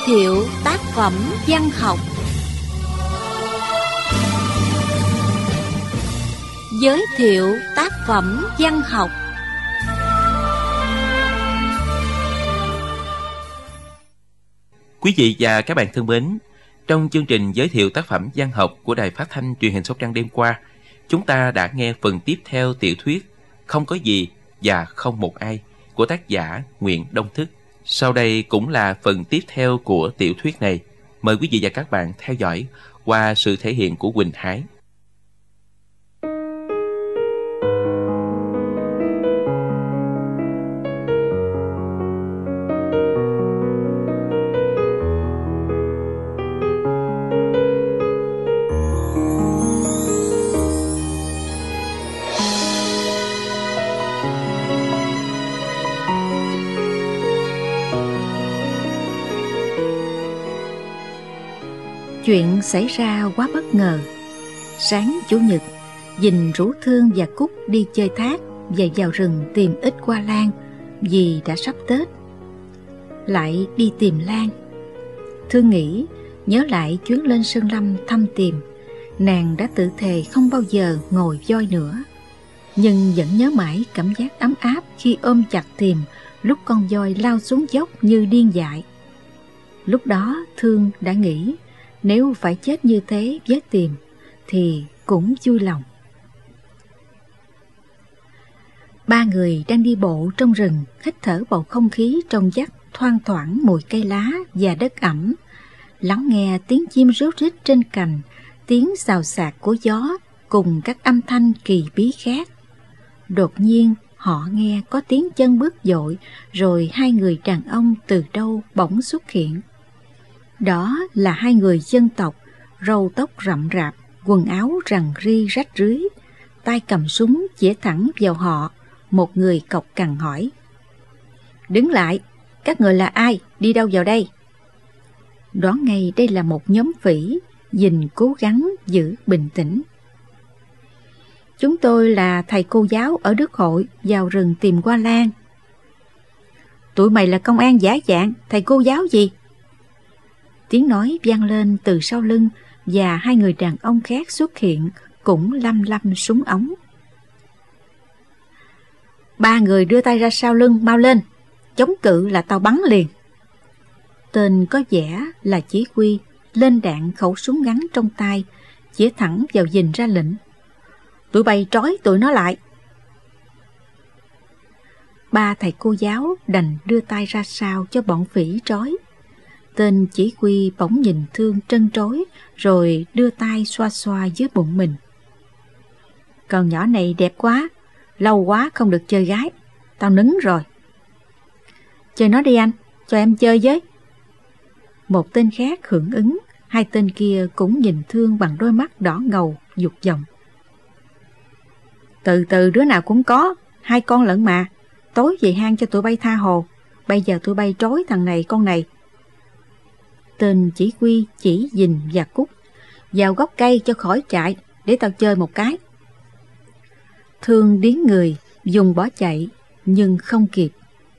thiệu tác phẩm văn học. Giới thiệu tác phẩm văn học. Quý vị và các bạn thân mến, trong chương trình giới thiệu tác phẩm văn học của Đài Phát thanh Truyền hình Sóc Trăng đêm qua, chúng ta đã nghe phần tiếp theo tiểu thuyết Không có gì và không một ai của tác giả Nguyễn Đông Thức. Sau đây cũng là phần tiếp theo của tiểu thuyết này. Mời quý vị và các bạn theo dõi qua sự thể hiện của Quỳnh Hải. Chuyện xảy ra quá bất ngờ. Sáng Chủ nhật, Dình rủ Thương và Cúc đi chơi thác và vào rừng tìm ít hoa lan vì đã sắp Tết. Lại đi tìm lan. Thương nghĩ nhớ lại chuyến lên Sơn Lâm thăm tìm, nàng đã tự thề không bao giờ ngồi voi nữa, nhưng vẫn nhớ mãi cảm giác ấm áp khi ôm chặt tìm lúc con voi lao xuống dốc như điên dại. Lúc đó Thương đã nghĩ nếu phải chết như thế với tìm thì cũng vui lòng. Ba người đang đi bộ trong rừng, hít thở bầu không khí trong vắt thoang thoảng mùi cây lá và đất ẩm, lắng nghe tiếng chim ríu rít trên cành, tiếng xào xạc của gió cùng các âm thanh kỳ bí khác. Đột nhiên họ nghe có tiếng chân bước dội, rồi hai người đàn ông từ đâu bỗng xuất hiện. Đó là hai người dân tộc, râu tóc rậm rạp, quần áo rằn ri rách rưới, tay cầm súng chĩa thẳng vào họ. Một người cộc cằn hỏi: "Đứng lại, các người là ai, đi đâu vào đây?" Đoán ngay đây là một nhóm phỉ, Dình cố gắng giữ bình tĩnh. "Chúng tôi là thầy cô giáo ở Đức Hội, vào rừng tìm hoa lan." "Tụi mày là công an giả dạng, thầy cô giáo gì?" Tiếng nói vang lên từ sau lưng và hai người đàn ông khác xuất hiện, cũng lăm lăm súng ống. "Ba người đưa tay ra sau lưng, mau lên, chống cự là tao bắn liền." Tên có vẻ là chỉ huy, lên đạn khẩu súng ngắn trong tay, chĩa thẳng vào Dình ra lệnh: "Tụi bay trói tụi nó lại." Ba thầy cô giáo đành đưa tay ra sau cho bọn phỉ trói. Tên chỉ huy bỗng nhìn Thương trân trối, rồi đưa tay xoa xoa dưới bụng mình. "Con nhỏ này đẹp quá, lâu quá không được chơi gái, tao nứng rồi." "Chơi nó đi anh, cho em chơi với." Một tên khác hưởng ứng, hai tên kia cũng nhìn Thương bằng đôi mắt đỏ ngầu, dục vọng. "Từ từ đứa nào cũng có, hai con lận mà, tối về hang cho tụi bay tha hồ, bây giờ tụi bay trói thằng này con này." Tên chỉ huy chỉ Dình và Cúc: "Vào gốc cây cho khỏi chạy, để tao chơi một cái." Thương điếng người, dùng bỏ chạy, nhưng không kịp.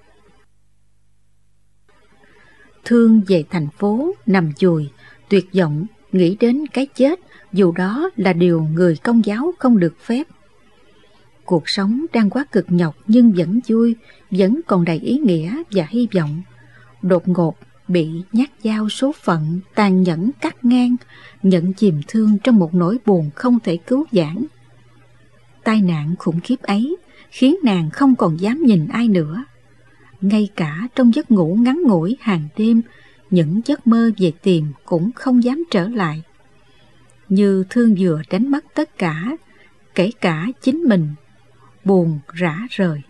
Thương về thành phố, nằm chùi, tuyệt vọng, nghĩ đến cái chết, dù đó là điều người Công giáo không được phép. Cuộc sống đang quá cực nhọc nhưng vẫn vui, vẫn còn đầy ý nghĩa và hy vọng. Đột ngột bị nhát dao số phận tàn nhẫn cắt ngang, nhận chìm Thương trong một nỗi buồn không thể cứu vãn. Tai nạn khủng khiếp ấy khiến nàng không còn dám nhìn ai nữa. Ngay cả trong giấc ngủ ngắn ngủi hàng đêm, những giấc mơ về tìm cũng không dám trở lại. Như Thương vừa đánh mất tất cả, kể cả chính mình, buồn rã rời.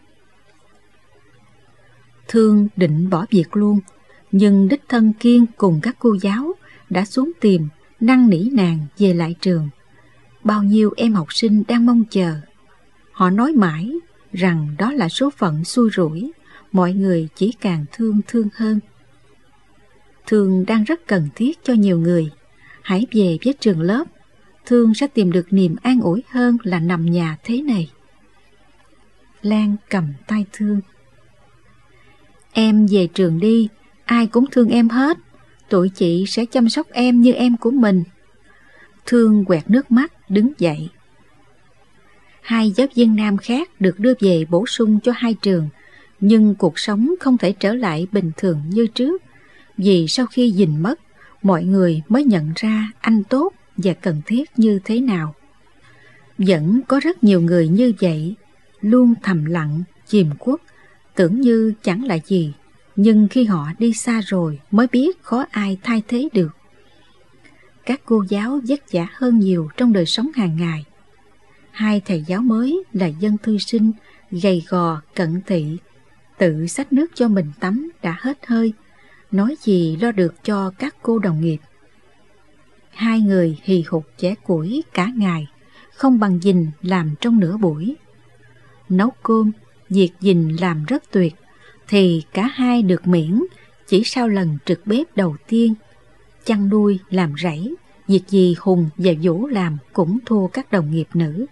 Thương định bỏ việc luôn, nhưng đích thân Kiên cùng các cô giáo đã xuống tìm, năn nỉ nàng về lại trường. Bao nhiêu em học sinh đang mong chờ. Họ nói mãi rằng đó là số phận xui rủi, mọi người chỉ càng thương hơn. Thương đang rất cần thiết cho nhiều người. Hãy về với trường lớp, Thương sẽ tìm được niềm an ủi hơn là nằm nhà thế này. Lan cầm tay Thương: "Em về trường đi, ai cũng thương em hết. tụi chị sẽ chăm sóc em như em của mình. Thương quẹt nước mắt đứng dậy. 2 giáo viên nam khác được đưa về bổ sung cho 2 trường, nhưng cuộc sống không thể trở lại bình thường như trước, vì sau khi Dình mất, mọi người mới nhận ra anh tốt và cần thiết như thế nào. Vẫn có rất nhiều người như vậy, luôn thầm lặng, chìm khuất, tưởng như chẳng là gì, nhưng khi họ đi xa rồi mới biết khó ai thay thế được. Các cô giáo vất vả hơn nhiều trong đời sống hàng ngày. 2 thầy giáo mới là dân thư sinh, gầy gò, cận thị, tự xách nước cho mình tắm đã hết hơi, nói gì lo được cho các cô đồng nghiệp. 2 người hì hục chẻ củi cả ngày, không bằng Dình làm trong nửa buổi. Nấu cơm, việc Dình làm rất tuyệt, thì cả 2 được miễn chỉ sau lần trực bếp đầu tiên. Chăn nuôi, làm rẫy, việc gì Hùng và Vũ làm cũng thua các đồng nghiệp nữ.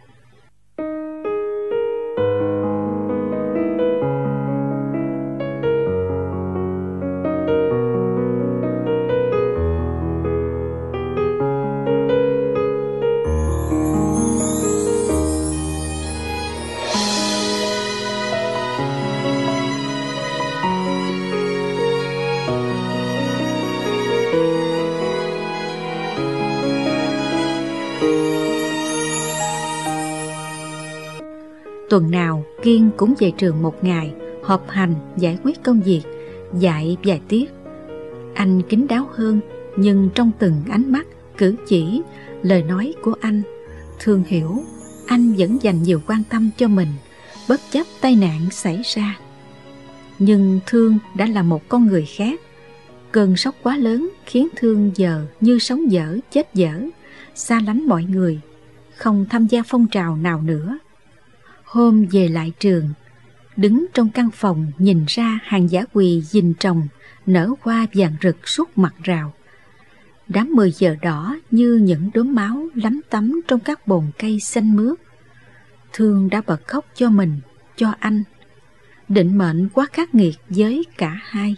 Tuần nào Kiên cũng về trường một ngày, họp hành, giải quyết công việc, dạy vài tiết. Anh kín đáo hơn, nhưng trong từng ánh mắt, cử chỉ, lời nói của anh, Thương hiểu anh vẫn dành nhiều quan tâm cho mình, bất chấp tai nạn xảy ra. Nhưng Thương đã là một con người khác. Cơn sốc quá lớn khiến Thương giờ như sống dở chết dở, xa lánh mọi người, không tham gia phong trào nào nữa. Hôm về lại trường, đứng trong căn phòng nhìn ra hàng dã quỳ dình trồng nở hoa vàng rực suốt mặt rào. Đám 10 giờ đỏ như những đốm máu lấm tấm trong các bồn cây xanh mướt. Thương đã bật khóc cho mình, cho anh. Định mệnh quá khắc nghiệt với cả 2.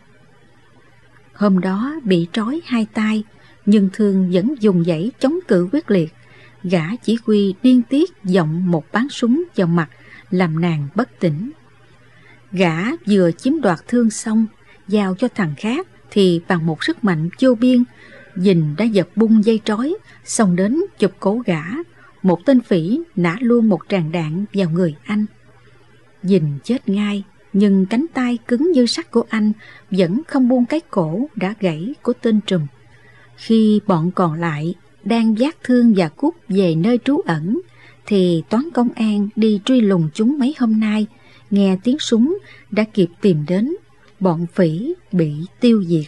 Hôm đó bị trói 2 tay, nhưng Thương vẫn dùng dãy chống cự quyết liệt. Gã chỉ huy điên tiết giọng một báng súng vào mặt, làm nàng bất tỉnh. Gã vừa chiếm đoạt Thương xong, giao cho thằng khác, thì bằng một sức mạnh vô biên, Dình đã giật bung dây trói, xông đến chụp cổ gã. Một tên phỉ nã luôn một tràng đạn vào người anh. Dình chết ngay, nhưng cánh tay cứng như sắt của anh vẫn không buông cái cổ đã gãy của tên trùm. Khi bọn còn lại đang vác Thương và Cúc về nơi trú ẩn, thì toán công an đi truy lùng chúng mấy hôm nay, nghe tiếng súng đã kịp tìm đến, bọn phỉ bị tiêu diệt.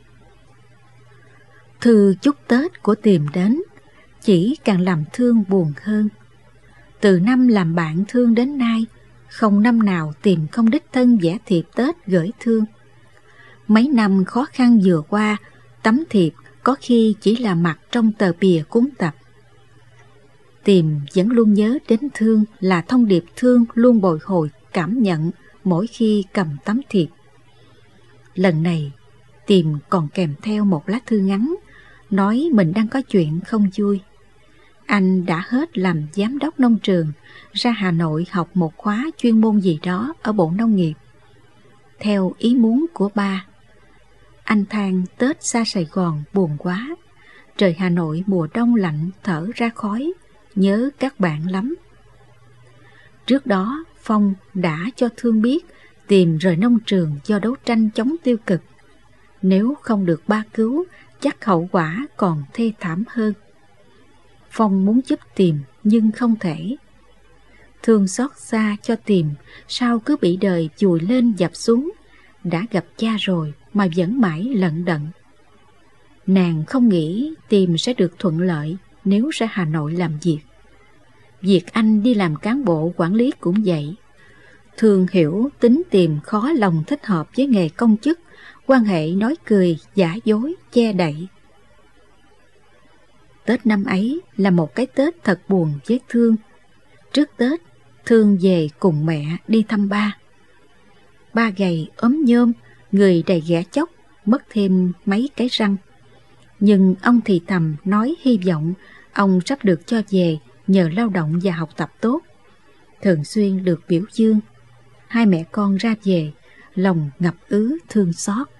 Thư chúc Tết của tìm đến chỉ càng làm Thương buồn hơn. Từ năm làm bạn Thương đến nay, không năm nào tìm không đích thân vẽ thiệp Tết gửi Thương. Mấy năm khó khăn vừa qua, tấm thiệp có khi chỉ là mặt trong tờ bìa cuốn tập. Tìm vẫn luôn nhớ đến Thương là thông điệp Thương luôn bồi hồi cảm nhận mỗi khi cầm tấm thiệp. Lần này, Tìm còn kèm theo một lá thư ngắn, nói mình đang có chuyện không vui. Anh đã hết làm giám đốc nông trường, ra Hà Nội học một khóa chuyên môn gì đó ở Bộ Nông nghiệp. Theo ý muốn của ba, anh than Tết xa Sài Gòn buồn quá, trời Hà Nội mùa đông lạnh thở ra khói, nhớ các bạn lắm. Trước đó, Phong đã cho Thương biết Tìm rời nông trường do đấu tranh chống tiêu cực. Nếu không được ba cứu, chắc hậu quả còn thê thảm hơn. Phong muốn giúp Tìm nhưng không thể. Thương xót xa cho Tìm, sao cứ bị đời chùi lên dập xuống. Đã gặp cha rồi mà vẫn mãi lận đận. Nàng không nghĩ Tìm sẽ được thuận lợi nếu ra Hà Nội làm việc. Việc anh đi làm cán bộ quản lý cũng vậy. Thương hiểu tính Tìm khó lòng thích hợp với nghề công chức, quan hệ nói cười, giả dối, che đậy. Tết năm ấy là một cái Tết thật buồn với Thương. Trước Tết, Thương về cùng mẹ đi thăm ba. Ba gầy ốm nhôm, người đầy ghẻ chóc, mất thêm mấy cái răng. Nhưng ông thì thầm nói hy vọng ông sắp được cho về nhờ lao động và học tập tốt, thường xuyên được biểu dương. Hai mẹ con ra về, lòng ngập ứ thương xót.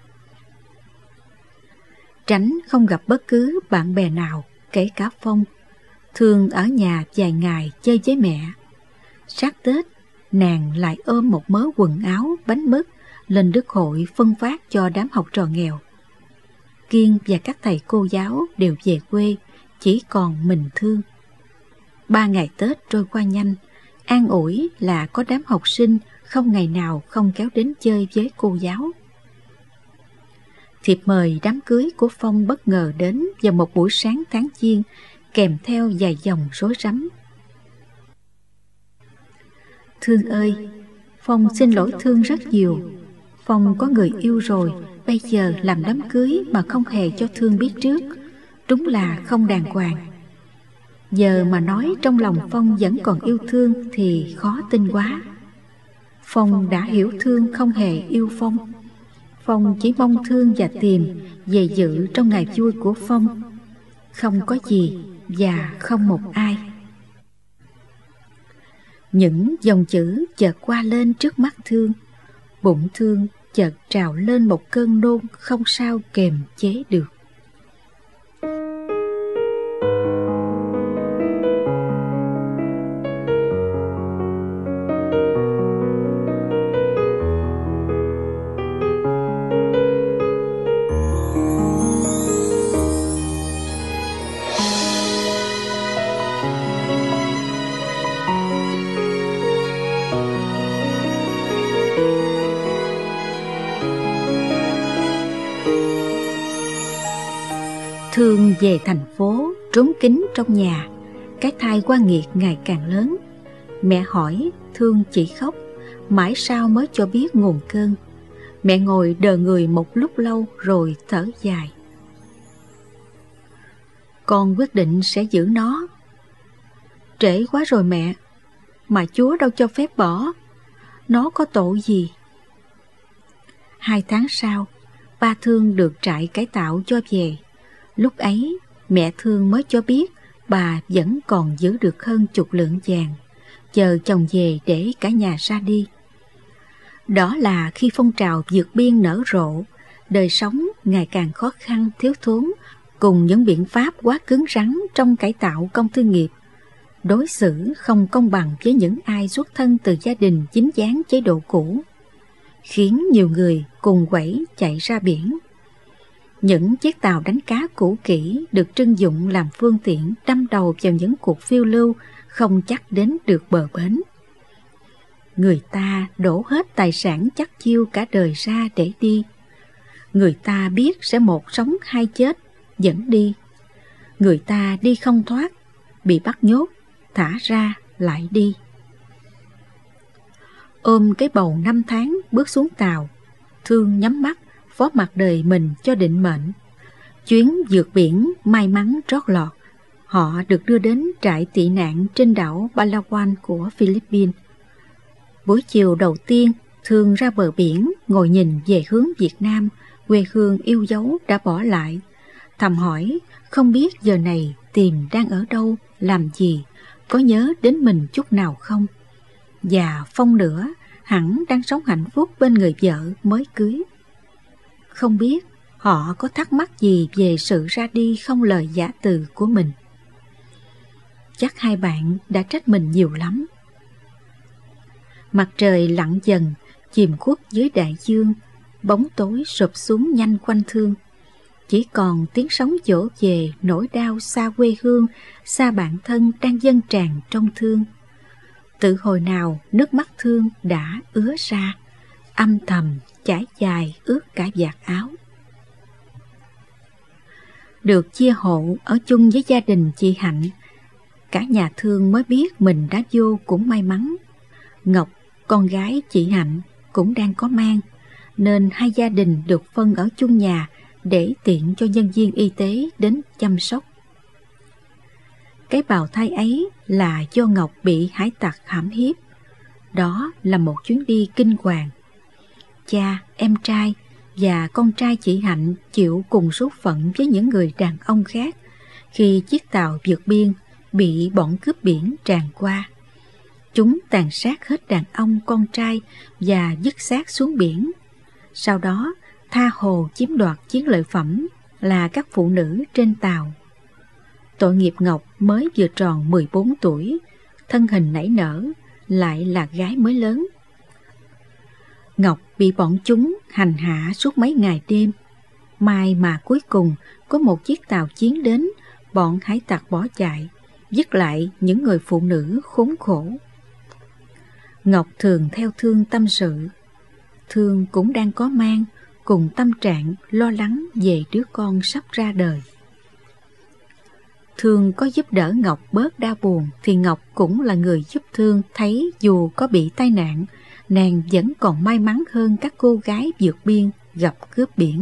Tránh không gặp bất cứ bạn bè nào, kể cả Phong. Thương ở nhà vài ngày chơi với mẹ. Sát Tết, nàng lại ôm một mớ quần áo, bánh mứt lên Đức Hội phân phát cho đám học trò nghèo. Kiên và các thầy cô giáo đều về quê, chỉ còn mình Thương. 3 ngày Tết trôi qua nhanh, an ủi là có đám học sinh không ngày nào không kéo đến chơi với cô giáo. Thiệp mời đám cưới của Phong bất ngờ đến vào một buổi sáng tháng Giêng, kèm theo vài dòng rối rắm. Thương ơi, Phong xin lỗi Thương rất nhiều. Phong có người yêu rồi, bây giờ làm đám cưới mà không hề cho Thương biết trước, đúng là không đàng hoàng. Giờ mà nói trong lòng Phong vẫn còn yêu Thương thì khó tin quá. Phong đã hiểu Thương không hề yêu Phong. Phong chỉ mong Thương và Tìm về dự trong ngày vui của Phong. Không có gì và không một ai. Những dòng chữ chợt qua lên trước mắt Thương. Bụng Thương chợt trào lên một cơn nôn không sao kềm chế được. Thương về thành phố, trốn kín trong nhà. Cái thai qua nghiệt ngày càng lớn. Mẹ hỏi, Thương chỉ khóc, mãi sau mới cho biết nguồn cơn. Mẹ ngồi đờ người một lúc lâu rồi thở dài. Con quyết định sẽ giữ nó. Trễ quá rồi mẹ, mà Chúa đâu cho phép bỏ. Nó có tội gì? 2 tháng sau, ba Thương được trại cải tạo cho về. Lúc ấy, mẹ Thương mới cho biết bà vẫn còn giữ được hơn 10 lượng vàng, chờ chồng về để cả nhà ra đi. Đó là khi phong trào vượt biên nở rộ, đời sống ngày càng khó khăn thiếu thốn, cùng những biện pháp quá cứng rắn trong cải tạo công thương nghiệp, đối xử không công bằng với những ai xuất thân từ gia đình dính dáng chế độ cũ, khiến nhiều người cùng quẩy chạy ra biển. Những chiếc tàu đánh cá cũ kỹ được trưng dụng làm phương tiện đâm đầu vào những cuộc phiêu lưu không chắc đến được bờ bến. Người ta đổ hết tài sản chắc chiêu cả đời ra để đi. Người ta biết sẽ một sống hai chết, vẫn đi. Người ta đi không thoát, bị bắt nhốt, thả ra lại đi. Ôm cái bầu 5 tháng bước xuống tàu, Thương nhắm mắt phó mặc đời mình cho định mệnh. Chuyến vượt biển may mắn trót lọt, họ được đưa đến trại tị nạn trên đảo Palawan của Philippines. Buổi chiều đầu tiên, Thương ra bờ biển ngồi nhìn về hướng Việt Nam, quê hương yêu dấu đã bỏ lại, thầm hỏi không biết giờ này Tìm đang ở đâu, làm gì, có nhớ đến mình chút nào không. Và Phong nữa, hẳn đang sống hạnh phúc bên người vợ mới cưới. Không biết họ có thắc mắc gì về sự ra đi không lời giả từ của mình. Chắc hai bạn đã trách mình nhiều lắm. Mặt trời lặn dần, chìm khuất dưới đại dương, bóng tối sụp xuống nhanh quanh Thương. Chỉ còn tiếng sóng dỗ về nỗi đau xa quê hương, xa bạn thân đang dâng tràn trong Thương. Tự hồi nào nước mắt Thương đã ứa ra, âm thầm chảy dài ướt cả vạt áo. Được chia hộ ở chung với gia đình chị Hạnh, cả nhà Thương mới biết mình đã vô cũng may mắn. Ngọc, con gái chị Hạnh, cũng đang có mang, nên hai gia đình được phân ở chung nhà để tiện cho nhân viên y tế đến chăm sóc. Cái bào thai ấy là do Ngọc bị hải tặc hãm hiếp. Đó là một chuyến đi kinh hoàng. Cha, em trai và con trai chị Hạnh chịu cùng số phận với những người đàn ông khác khi chiếc tàu vượt biên bị bọn cướp biển tràn qua. Chúng tàn sát hết đàn ông con trai và vứt xác xuống biển. Sau đó tha hồ chiếm đoạt chiến lợi phẩm là các phụ nữ trên tàu. Tội nghiệp Ngọc mới vừa tròn 14 tuổi, thân hình nảy nở, lại là gái mới lớn. Ngọc bị bọn chúng hành hạ suốt mấy ngày đêm. May mà cuối cùng có một chiếc tàu chiến đến, bọn hải tặc bỏ chạy, dứt lại những người phụ nữ khốn khổ. Ngọc thường theo Thương tâm sự. Thương cũng đang có mang, cùng tâm trạng lo lắng về đứa con sắp ra đời. Thương có giúp đỡ Ngọc bớt đau buồn thì Ngọc cũng là người giúp Thương thấy dù có bị tai nạn, nàng vẫn còn may mắn hơn các cô gái vượt biên gặp cướp biển.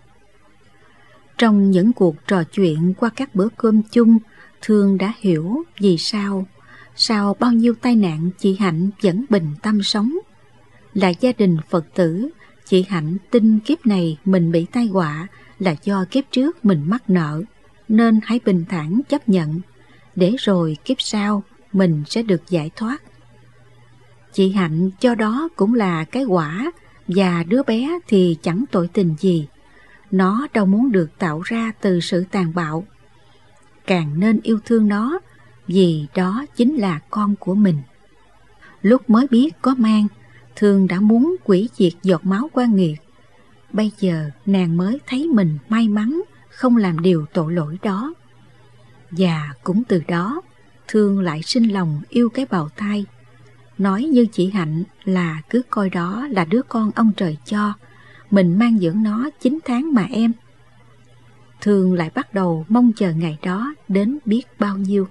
Trong những cuộc trò chuyện qua các bữa cơm chung, Thương đã hiểu vì sao sau bao nhiêu tai nạn chị Hạnh vẫn bình tâm sống. Là gia đình Phật tử, chị Hạnh tin kiếp này mình bị tai họa là do kiếp trước mình mắc nợ, nên hãy bình thản chấp nhận, để rồi kiếp sau mình sẽ được giải thoát. Chị Hạnh cho đó cũng là cái quả, và đứa bé thì chẳng tội tình gì. Nó đâu muốn được tạo ra từ sự tàn bạo. Càng nên yêu thương nó, vì đó chính là con của mình. Lúc mới biết có mang, Thương đã muốn hủy diệt giọt máu oan nghiệt. Bây giờ nàng mới thấy mình may mắn không làm điều tội lỗi đó. Và cũng từ đó, Thương lại sinh lòng yêu cái bào thai. Nói như chị Hạnh là cứ coi đó là đứa con ông trời cho, mình mang dưỡng nó 9 tháng mà em. Thương lại bắt đầu mong chờ ngày đó đến biết bao nhiêu.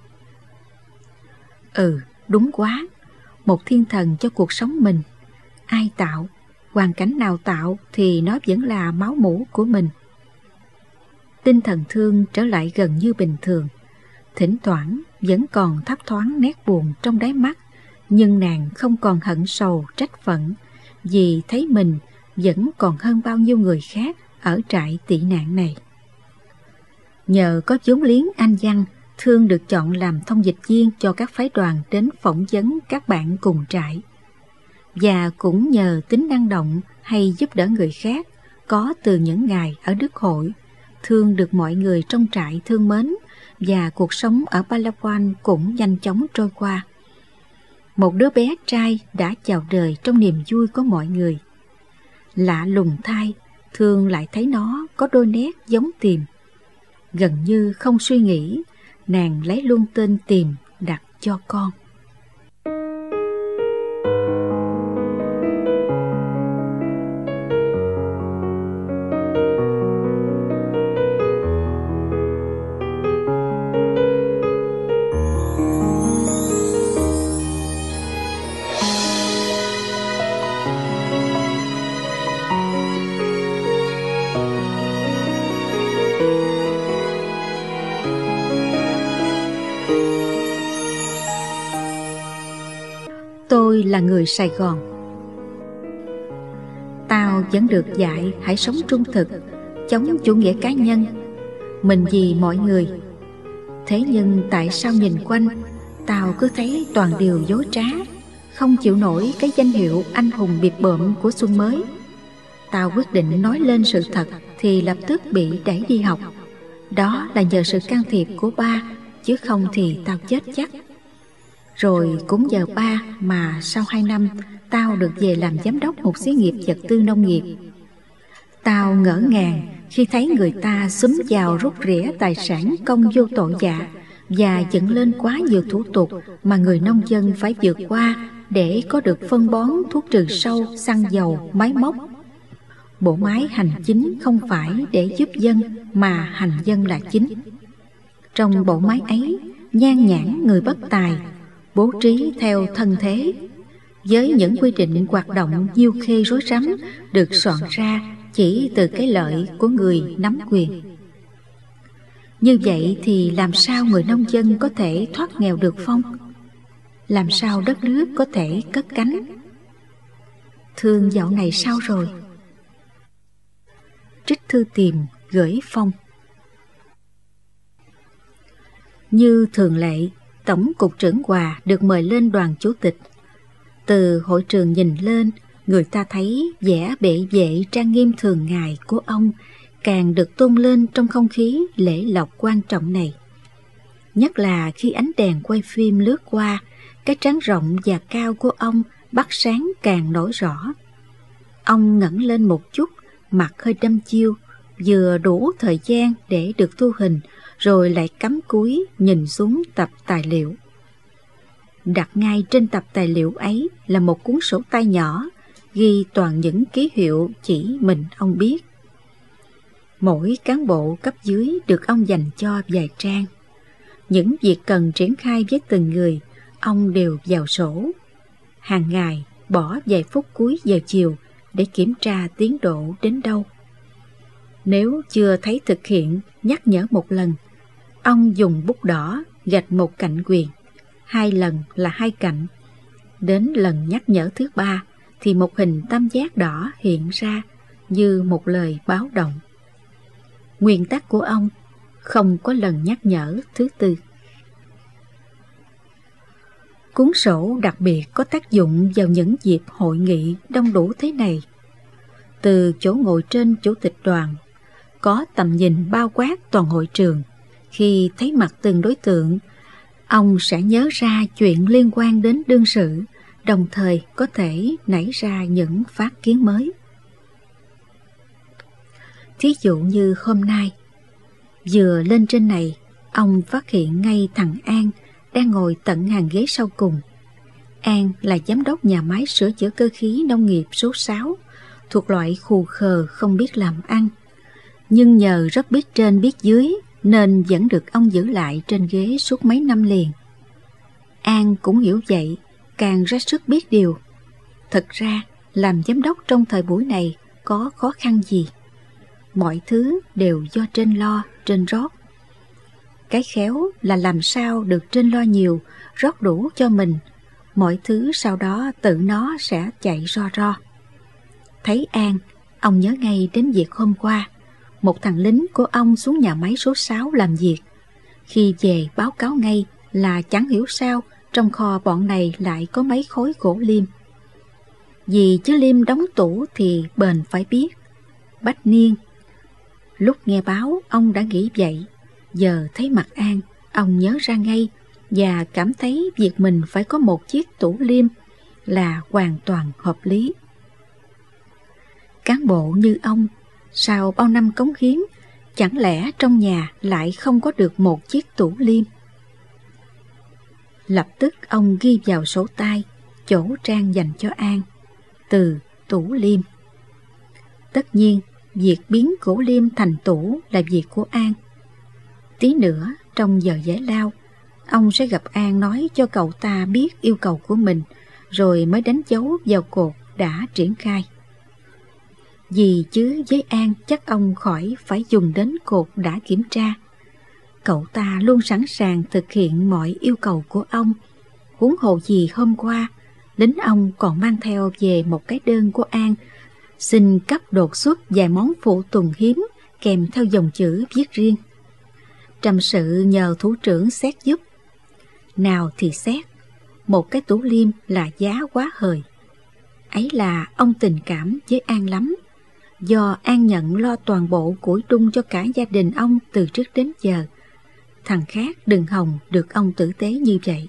Đúng quá, một thiên thần cho cuộc sống mình. Ai tạo, hoàn cảnh nào tạo thì nó vẫn là máu mủ của mình. Tinh thần Thương trở lại gần như bình thường. Thỉnh thoảng vẫn còn thấp thoáng nét buồn trong đáy mắt, nhưng nàng không còn hận sầu trách phận, vì thấy mình vẫn còn hơn bao nhiêu người khác ở trại tị nạn này. Nhờ có vốn liếng Anh văn, Thương được chọn làm thông dịch viên cho các phái đoàn đến phỏng vấn các bạn cùng trại. Và cũng nhờ tính năng động hay giúp đỡ người khác có từ những ngày ở Đức Hội, Thương được mọi người trong trại thương mến, và cuộc sống ở Palawan cũng nhanh chóng trôi qua. Một đứa bé trai đã chào đời trong niềm vui của mọi người. Lạ lùng thay, Thương lại thấy nó có đôi nét giống Tìm. Gần như không suy nghĩ, nàng lấy luôn tên Tìm đặt cho con. Tôi là người Sài Gòn. Tao vẫn được dạy hãy sống trung thực, chống chủ nghĩa cá nhân, mình vì mọi người. Thế nhưng tại sao nhìn quanh, tao cứ thấy toàn điều dối trá, không chịu nổi cái danh hiệu anh hùng bịp bợm của xuân mới. Tao quyết định nói lên sự thật thì lập tức bị đẩy đi học. Đó là nhờ sự can thiệp của ba, chứ không thì tao chết chắc. Rồi cũng nhờ ba mà sau 2 năm tao được về làm giám đốc một xí nghiệp vật tư nông nghiệp. Tao ngỡ ngàng khi thấy người ta xúm vào rút rỉa tài sản công vô tội vạ và dựng lên quá nhiều thủ tục mà người nông dân phải vượt qua để có được phân bón, thuốc trừ sâu, xăng dầu, máy móc. Bộ máy hành chính không phải để giúp dân mà hành dân là chính. Trong bộ máy ấy, nhan nhãn người bất tài, bố trí theo thân thế, với những quy định hoạt động nhiêu khê rối rắm được soạn ra chỉ từ cái lợi của người nắm quyền. Như vậy thì làm sao người nông dân có thể thoát nghèo được Phong? Làm sao đất nước có thể cất cánh? Thương dạo này sao rồi? trích thư tìm gửi Phong. Như thường lệ, Tổng cục trưởng Hòa được mời lên đoàn chủ tịch. Từ hội trường nhìn lên, người ta thấy vẻ bệ vệ trang nghiêm thường ngày của ông càng được tôn lên trong không khí lễ lộc quan trọng này. Nhất là khi ánh đèn quay phim lướt qua, cái trán rộng và cao của ông bắt sáng càng nổi rõ. Ông ngẩng lên một chút, mặt hơi đăm chiêu, vừa đủ thời gian để được thu hình, rồi lại cắm cúi nhìn xuống tập tài liệu. Đặt ngay trên tập tài liệu ấy là một cuốn sổ tay nhỏ, ghi toàn những ký hiệu chỉ mình ông biết. Mỗi cán bộ cấp dưới được ông dành cho vài trang. Những việc cần triển khai với từng người, ông đều vào sổ. Hàng ngày bỏ vài phút cuối giờ chiều để kiểm tra tiến độ đến đâu. Nếu chưa thấy thực hiện, nhắc nhở một lần. Ông dùng bút đỏ gạch một cạnh quyền, 2 lần là 2 cạnh. Đến lần nhắc nhở thứ 3 thì một hình tam giác đỏ hiện ra như một lời báo động. Nguyên tắc của ông, không có lần nhắc nhở thứ 4. Cuốn sổ đặc biệt có tác dụng vào những dịp hội nghị đông đủ thế này. Từ chỗ ngồi trên chủ tịch đoàn, có tầm nhìn bao quát toàn hội trường. Khi thấy mặt từng đối tượng, ông sẽ nhớ ra chuyện liên quan đến đương sự, đồng thời có thể nảy ra những phát kiến mới. Thí dụ như hôm nay, vừa lên trên này, ông phát hiện ngay thằng An đang ngồi tận hàng ghế sau cùng. An là giám đốc nhà máy sửa chữa cơ khí nông nghiệp số 6, thuộc loại khù khờ không biết làm ăn. Nhưng nhờ rất biết trên biết dưới nên vẫn được ông giữ lại trên ghế suốt mấy năm liền. An cũng hiểu vậy, càng ra sức biết điều. Thật ra, làm giám đốc trong thời buổi này có khó khăn gì. Mọi thứ đều do trên lo, trên rót. Cái khéo là làm sao được trên lo nhiều, rót đủ cho mình. Mọi thứ sau đó tự nó sẽ chạy ro. Thấy An, ông nhớ ngay đến việc hôm qua. Một thằng lính của ông xuống nhà máy số 6 làm việc. Khi về báo cáo ngay là chẳng hiểu sao trong kho bọn này lại có mấy khối gỗ liêm. Vì chứ liêm đóng tủ thì bền phải biết. Bách niên. Lúc nghe báo ông đã nghĩ vậy. Giờ thấy mặt An, ông nhớ ra ngay và cảm thấy việc mình phải có một chiếc tủ liêm là hoàn toàn hợp lý. Cán bộ như ông, sau bao năm cống hiến, chẳng lẽ trong nhà lại không có được một chiếc tủ liêm? Lập tức ông ghi vào sổ tay chỗ trang dành cho An, từ tủ liêm. Tất nhiên, việc biến gỗ liêm thành tủ là việc của An. Tí nữa, trong giờ giải lao, ông sẽ gặp An nói cho cậu ta biết yêu cầu của mình, rồi mới đánh dấu vào cột đã triển khai. Vì chứ với An chắc ông khỏi phải dùng đến cột đã kiểm tra. Cậu ta luôn sẵn sàng thực hiện mọi yêu cầu của ông. Huống hồ gì hôm qua, lính ông còn mang theo về một cái đơn của An, xin cấp đột xuất vài món phụ tùng hiếm kèm theo dòng chữ viết riêng. Trầm sự nhờ thủ trưởng xét giúp. Nào thì xét, một cái tủ liêm là giá quá hời. Ấy là ông tình cảm với An lắm. Do An nhận lo toàn bộ củi đun cho cả gia đình ông từ trước đến giờ. Thằng khác đừng hòng được ông tử tế như vậy.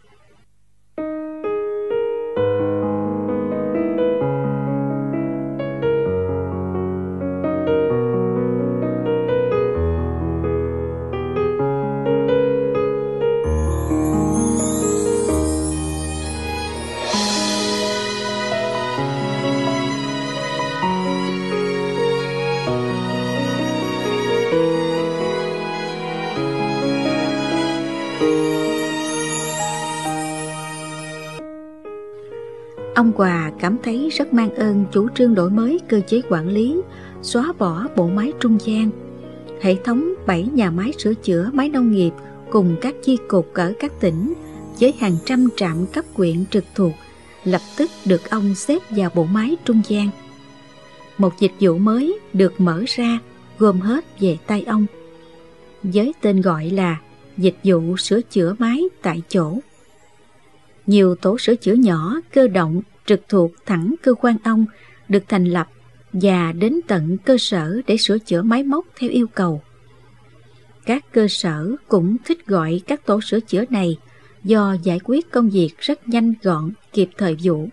Ông Hòa cảm thấy rất mang ơn chủ trương đổi mới cơ chế quản lý, xóa bỏ bộ máy trung gian. Hệ thống 7 nhà máy sửa chữa máy nông nghiệp cùng các chi cục ở các tỉnh với hàng trăm trạm cấp huyện trực thuộc lập tức được ông xếp vào bộ máy trung gian. một dịch vụ mới được mở ra, gom hết về tay ông, với tên gọi là dịch vụ sửa chữa máy tại chỗ. Nhiều tổ sửa chữa nhỏ, cơ động, trực thuộc thẳng cơ quan ông được thành lập và đến tận cơ sở để sửa chữa máy móc theo yêu cầu. Các cơ sở cũng thích gọi các tổ sửa chữa này do giải quyết công việc rất nhanh gọn, kịp thời vụ.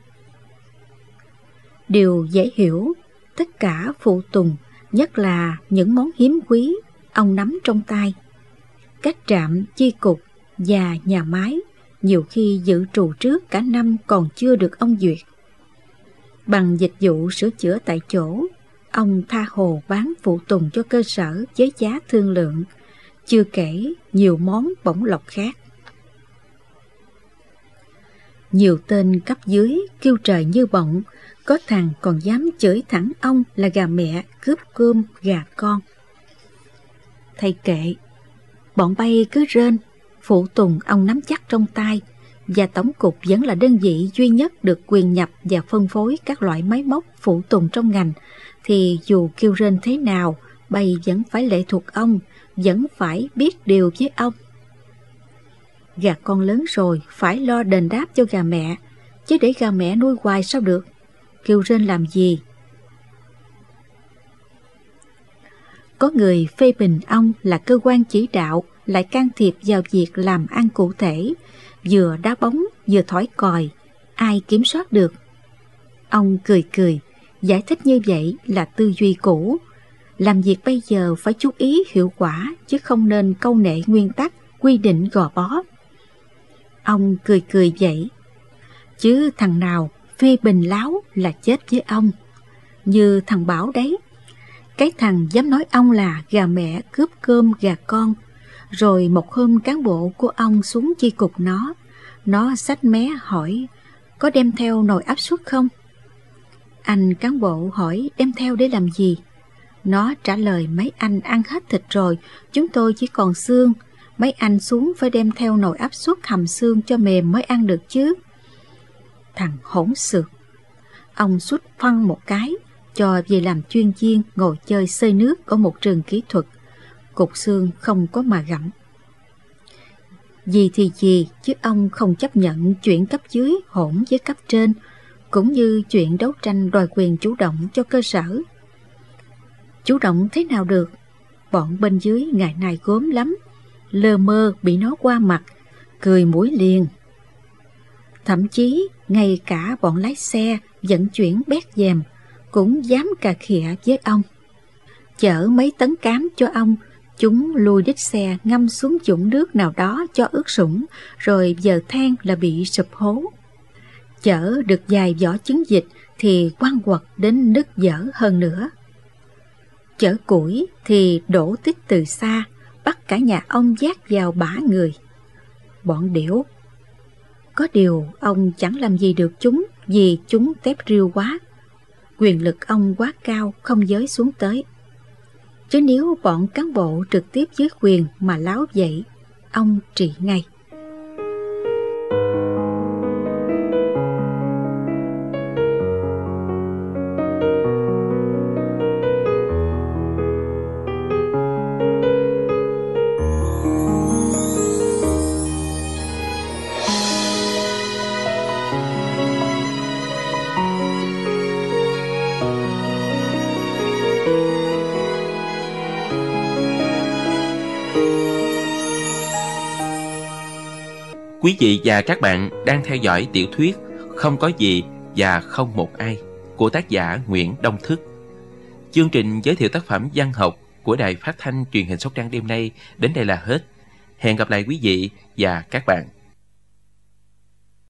Điều dễ hiểu, tất cả phụ tùng, nhất là những món hiếm quý, ông nắm trong tay. Các trạm, chi cục và nhà máy nhiều khi dự trù trước cả năm còn chưa được ông duyệt. Bằng dịch vụ sửa chữa tại chỗ, ông tha hồ bán phụ tùng cho cơ sở với giá thương lượng, chưa kể nhiều món bổng lộc khác. Nhiều tên cấp dưới kêu trời như bọng, có thằng còn dám chửi thẳng ông là gà mẹ cướp cơm gà con. Thầy kệ, bọn bay cứ rên, phụ tùng ông nắm chắc trong tay, và tổng cục vẫn là đơn vị duy nhất được quyền nhập và phân phối các loại máy móc phụ tùng trong ngành, thì dù kêu rên thế nào, bay vẫn phải lệ thuộc ông, vẫn phải biết điều với ông. Gà con lớn rồi phải lo đền đáp cho gà mẹ, chứ để gà mẹ nuôi hoài sao được, kêu rên làm gì. Có người phê bình ông là cơ quan chỉ đạo, lại can thiệp vào việc làm ăn cụ thể, vừa đá bóng vừa thổi còi, ai kiểm soát được. Ông cười cười, giải thích như vậy là tư duy cũ. Làm việc bây giờ phải chú ý hiệu quả, chứ không nên câu nệ nguyên tắc, quy định gò bó. Ông cười cười vậy, chứ thằng nào phê bình láo là chết với ông. Như thằng Bảo đấy, cái thằng dám nói ông là gà mẹ cướp cơm gà con. Rồi một hôm cán bộ của ông xuống chi cục nó xách mé hỏi có đem theo nồi áp suất không? Anh cán bộ hỏi đem theo để làm gì? Nó trả lời mấy anh ăn hết thịt rồi, chúng tôi chỉ còn xương. Mấy anh xuống phải đem theo nồi áp suất hầm xương cho mềm mới ăn được chứ. Thằng hỗn xược. Ông sút phăng một cái, cho về làm chuyên viên ngồi chơi xơi nước ở một trường kỹ thuật. Cục xương không có mà gặm. Gì thì gì, chứ ông không chấp nhận chuyện cấp dưới hỗn với cấp trên, cũng như chuyện đấu tranh đòi quyền chủ động cho cơ sở. Chủ động thế nào được? Bọn bên dưới ngày nay gớm lắm, lơ mơ bị nó qua mặt, cười mũi liền. Thậm chí ngay cả bọn lái xe vận chuyển bét dèm cũng dám cà khịa với ông. Chở mấy tấn cám cho ông, chúng lùi đít xe ngâm xuống vũng nước nào đó cho ướt sũng, rồi giờ than là bị sụp hố. Chở được vài vỏ trứng vịt thì quăng quật đến nứt dở hơn nữa. Chở củi thì đổ tích từ xa, bắt cả nhà ông vác vào bả người. Bọn điểu. Có điều ông chẳng làm gì được chúng, vì chúng tép riêu quá. Quyền lực ông quá cao, không giới xuống tới. Chứ nếu bọn cán bộ trực tiếp dưới quyền mà láo vậy, ông trị ngay. Quý vị và các bạn đang theo dõi tiểu thuyết Không có gì và không một ai của tác giả Nguyễn Đông Thức. Chương trình giới thiệu tác phẩm văn học của Đài Phát thanh Truyền hình Sóc Trăng đêm nay đến đây là hết. Hẹn gặp lại quý vị và các bạn.